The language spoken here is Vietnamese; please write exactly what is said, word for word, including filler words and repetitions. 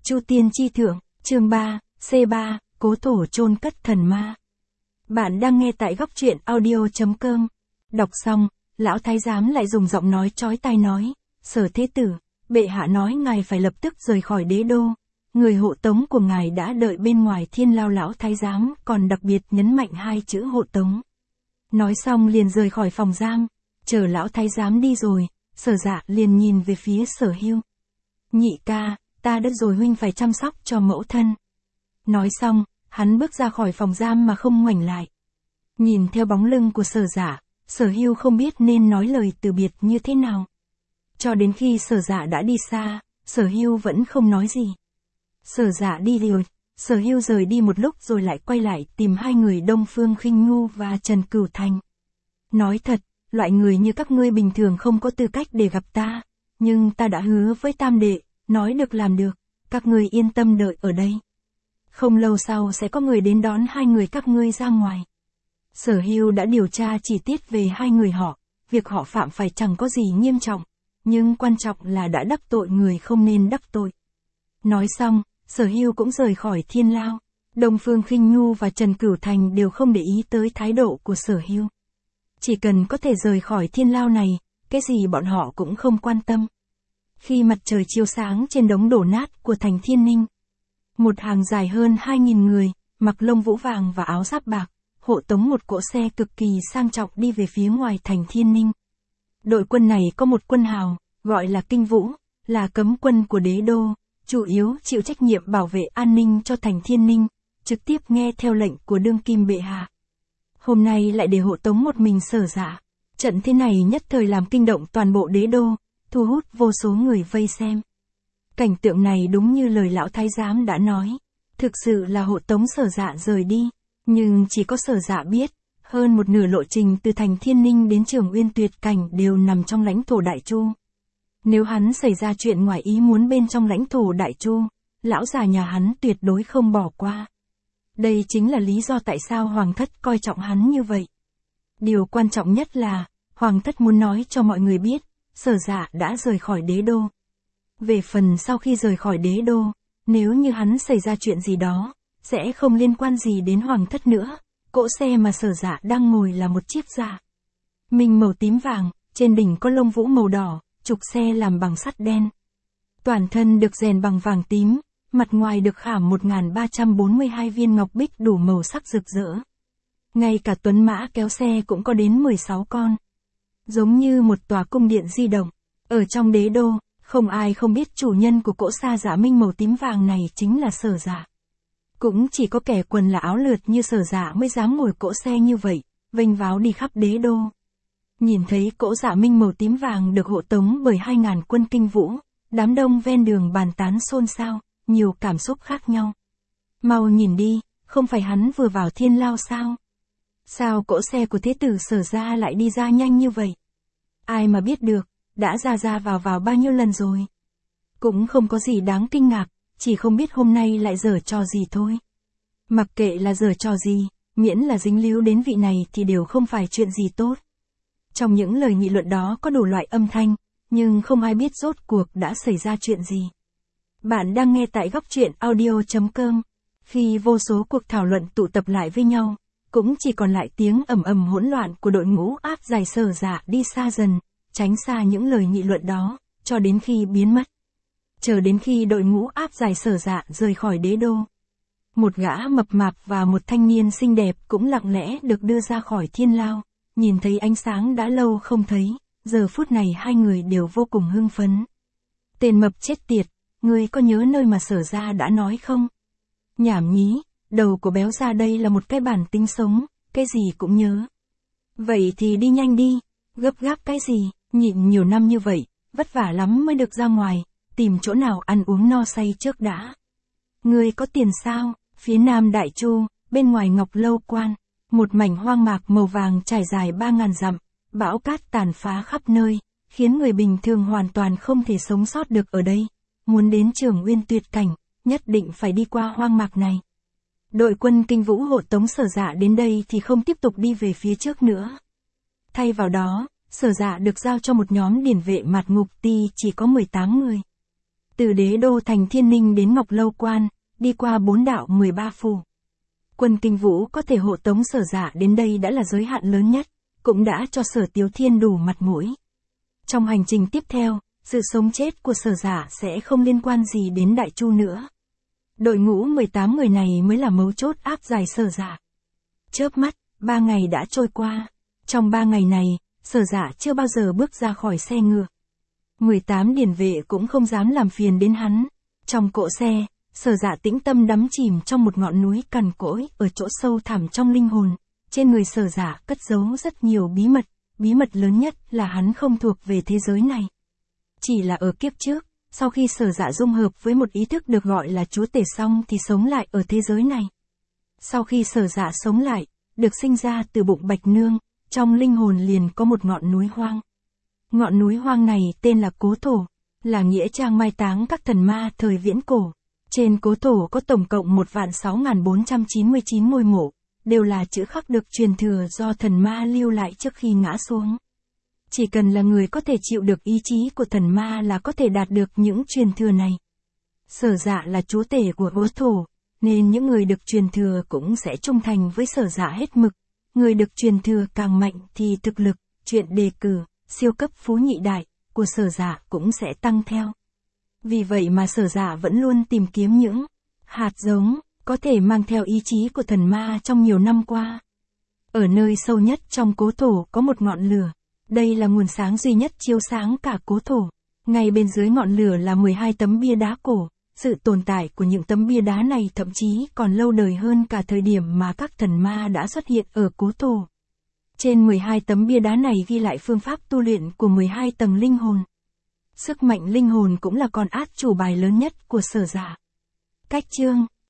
Chu Tiên Chi Thượng, chương ba, C ba, Cố Thổ chôn cất thần ma. Bạn đang nghe tại góc truyện audio chấm com. Đọc xong, lão thái giám lại dùng giọng nói chói tai nói, Sở Thế Tử, bệ hạ nói ngài phải lập tức rời khỏi đế đô. Người hộ tống của ngài đã đợi bên ngoài thiên lao. Lão thái giám còn đặc biệt nhấn mạnh hai chữ hộ tống. Nói xong liền rời khỏi phòng giam, chờ lão thái giám đi rồi, Sở Dạ liền nhìn về phía Sở Hưu. Nhị ca, ta đã rồi huynh phải chăm sóc cho mẫu thân. Nói xong, hắn bước ra khỏi phòng giam mà không ngoảnh lại. Nhìn theo bóng lưng của Sở Dạ, Sở Hưu không biết nên nói lời từ biệt như thế nào. Cho đến khi Sở Dạ đã đi xa, Sở Hưu vẫn không nói gì. Sở Dạ đi rồi, Sở Hưu rời đi một lúc rồi lại quay lại tìm hai người Đông Phương Khinh Nhu và Trần Cửu Thành. Nói thật, loại người như các ngươi bình thường không có tư cách để gặp ta, nhưng ta đã hứa với tam đệ, nói được làm được, các ngươi yên tâm đợi ở đây. Không lâu sau sẽ có người đến đón hai người các ngươi ra ngoài. Sở Hưu đã điều tra chi tiết về hai người họ, việc họ phạm phải chẳng có gì nghiêm trọng, nhưng quan trọng là đã đắc tội người không nên đắc tội. Nói xong, Sở Hưu cũng rời khỏi thiên lao. Đông Phương Khinh Nhu và Trần Cửu Thành đều không để ý tới thái độ của Sở Hưu. Chỉ cần có thể rời khỏi thiên lao này, cái gì bọn họ cũng không quan tâm. Khi mặt trời chiếu sáng trên đống đổ nát của thành Thiên Ninh, một hàng dài hơn hai nghìn người, mặc lông vũ vàng và áo giáp bạc, hộ tống một cỗ xe cực kỳ sang trọng đi về phía ngoài thành Thiên Ninh. Đội quân này có một quân hào, gọi là Kinh Vũ, là cấm quân của đế đô, chủ yếu chịu trách nhiệm bảo vệ an ninh cho thành Thiên Ninh, trực tiếp nghe theo lệnh của đương kim bệ hạ. Hôm nay lại để hộ tống một mình Sở Dạ. Trận thế này nhất thời làm kinh động toàn bộ đế đô, thu hút vô số người vây xem. Cảnh tượng này đúng như lời lão thái giám đã nói, thực sự là hộ tống Sở Dạ rời đi, nhưng chỉ có Sở Dạ biết, hơn một nửa lộ trình từ thành Thiên Ninh đến Trường Uyên Tuyệt Cảnh đều nằm trong lãnh thổ Đại Chu. Nếu hắn xảy ra chuyện ngoài ý muốn bên trong lãnh thổ Đại Chu, lão già nhà hắn tuyệt đối không bỏ qua. Đây chính là lý do tại sao Hoàng thất coi trọng hắn như vậy. Điều quan trọng nhất là, Hoàng thất muốn nói cho mọi người biết, Sở Dạ đã rời khỏi đế đô. Về phần sau khi rời khỏi đế đô, nếu như hắn xảy ra chuyện gì đó, sẽ không liên quan gì đến Hoàng thất nữa. Cỗ xe mà Sở Dạ đang ngồi là một chiếc dạ minh màu tím vàng, trên đỉnh có lông vũ màu đỏ, trục xe làm bằng sắt đen. Toàn thân được rèn bằng vàng tím, mặt ngoài được khảm một nghìn ba trăm bốn mươi hai viên ngọc bích đủ màu sắc rực rỡ. Ngay cả tuấn mã kéo xe cũng có đến mười sáu con. Giống như một tòa cung điện di động. Ở trong đế đô, không ai không biết chủ nhân của cỗ xa dạ minh màu tím vàng này chính là Sở Dạ. Cũng chỉ có kẻ quần là áo lượt như Sở Dạ mới dám ngồi cỗ xe như vậy, vênh váo đi khắp đế đô. Nhìn thấy cỗ dạ minh màu tím vàng được hộ tống bởi hai ngàn quân Kinh Vũ, đám đông ven đường bàn tán xôn xao, nhiều cảm xúc khác nhau. Mau nhìn đi, không phải hắn vừa vào thiên lao sao? Sao cỗ xe của thế tử Sở Gia lại đi ra nhanh như vậy? Ai mà biết được, đã ra ra vào vào bao nhiêu lần rồi. Cũng không có gì đáng kinh ngạc, chỉ không biết hôm nay lại giở trò gì thôi. Mặc kệ là giở trò gì, miễn là dính líu đến vị này thì đều không phải chuyện gì tốt. Trong những lời nghị luận đó có đủ loại âm thanh, nhưng không ai biết rốt cuộc đã xảy ra chuyện gì. Bạn đang nghe tại góc truyện audio chấm com. Khi vô số cuộc thảo luận tụ tập lại với nhau, cũng chỉ còn lại tiếng ầm ầm hỗn loạn của đội ngũ áp giải Sở Dạ đi xa dần, tránh xa những lời nghị luận đó, cho đến khi biến mất. Chờ đến khi đội ngũ áp giải Sở Dạ rời khỏi đế đô, một gã mập mạp và một thanh niên xinh đẹp cũng lặng lẽ được đưa ra khỏi thiên lao, nhìn thấy ánh sáng đã lâu không thấy, giờ phút này hai người đều vô cùng hưng phấn. Tên mập chết tiệt, ngươi có nhớ nơi mà Sở Gia đã nói không? Nhảm nhí, đầu của béo ra đây là một cái bản tính sống, cái gì cũng nhớ. Vậy thì đi nhanh đi, gấp gáp cái gì, nhịn nhiều năm như vậy, vất vả lắm mới được ra ngoài, tìm chỗ nào ăn uống no say trước đã. Ngươi có tiền sao? Phía nam Đại Chu, bên ngoài Ngọc Lâu Quan, một mảnh hoang mạc màu vàng trải dài ba ngàn dặm, bão cát tàn phá khắp nơi, khiến người bình thường hoàn toàn không thể sống sót được ở đây. Muốn đến Trường Uyên Tuyệt Cảnh, nhất định phải đi qua hoang mạc này. Đội quân Kinh Vũ hộ tống Sở Dạ đến đây thì không tiếp tục đi về phía trước nữa. Thay vào đó, Sở Dạ được giao cho một nhóm điển vệ Mạt Ngục Ti chỉ có mười tám người. từ đế đô thành Thiên Ninh đến Ngọc Lâu Quan, đi qua bốn đạo mười ba phủ. Quân Kinh Vũ có thể hộ tống Sở Dạ đến đây đã là giới hạn lớn nhất, cũng đã cho Sở Tiếu Thiên đủ mặt mũi. Trong hành trình tiếp theo, sự sống chết của Sở Dạ sẽ không liên quan gì đến Đại Chu nữa. Đội ngũ mười tám người này mới là mấu chốt áp giải Sở Dạ. Chớp mắt, ba ngày đã trôi qua. Trong ba ngày này, Sở Dạ chưa bao giờ bước ra khỏi xe ngựa. mười tám điển vệ cũng không dám làm phiền đến hắn. Trong cỗ xe, Sở Dạ tĩnh tâm đắm chìm trong một ngọn núi cằn cỗi ở chỗ sâu thẳm trong linh hồn. Trên người Sở Dạ cất giấu rất nhiều bí mật, bí mật lớn nhất là hắn không thuộc về thế giới này. Chỉ là ở kiếp trước, sau khi Sở Dạ dung hợp với một ý thức được gọi là chúa tể xong thì sống lại ở thế giới này. Sau khi Sở Dạ sống lại, được sinh ra từ bụng Bạch Nương, trong linh hồn liền có một ngọn núi hoang. Ngọn núi hoang này tên là Cố Thổ, là nghĩa trang mai táng các thần ma thời viễn cổ. Trên Cố Thổ có tổng cộng một vạn sáu nghìn bốn trăm chín mươi chín ngôi mộ, đều là chữ khắc được truyền thừa do thần ma lưu lại trước khi ngã xuống. Chỉ cần là người có thể chịu được ý chí của thần ma là có thể đạt được những truyền thừa này. Sở Dạ là chúa tể của Cố Thổ, nên những người được truyền thừa cũng sẽ trung thành với Sở Dạ hết mực. Người được truyền thừa càng mạnh thì thực lực, chuyện đề cử, siêu cấp phú nhị đại của Sở Dạ cũng sẽ tăng theo. Vì vậy mà Sở Dạ vẫn luôn tìm kiếm những hạt giống có thể mang theo ý chí của thần ma trong nhiều năm qua. Ở nơi sâu nhất trong Cố Thổ có một ngọn lửa. Đây là nguồn sáng duy nhất chiếu sáng cả Cố Thổ. Ngay bên dưới ngọn lửa là mười hai tấm bia đá cổ. Sự tồn tại của những tấm bia đá này thậm chí còn lâu đời hơn cả thời điểm mà các thần ma đã xuất hiện ở Cố Thổ. Trên mười hai tấm bia đá này ghi lại phương pháp tu luyện của mười hai tầng linh hồn. Sức mạnh linh hồn cũng là con át chủ bài lớn nhất của Sở Dạ. Cách chương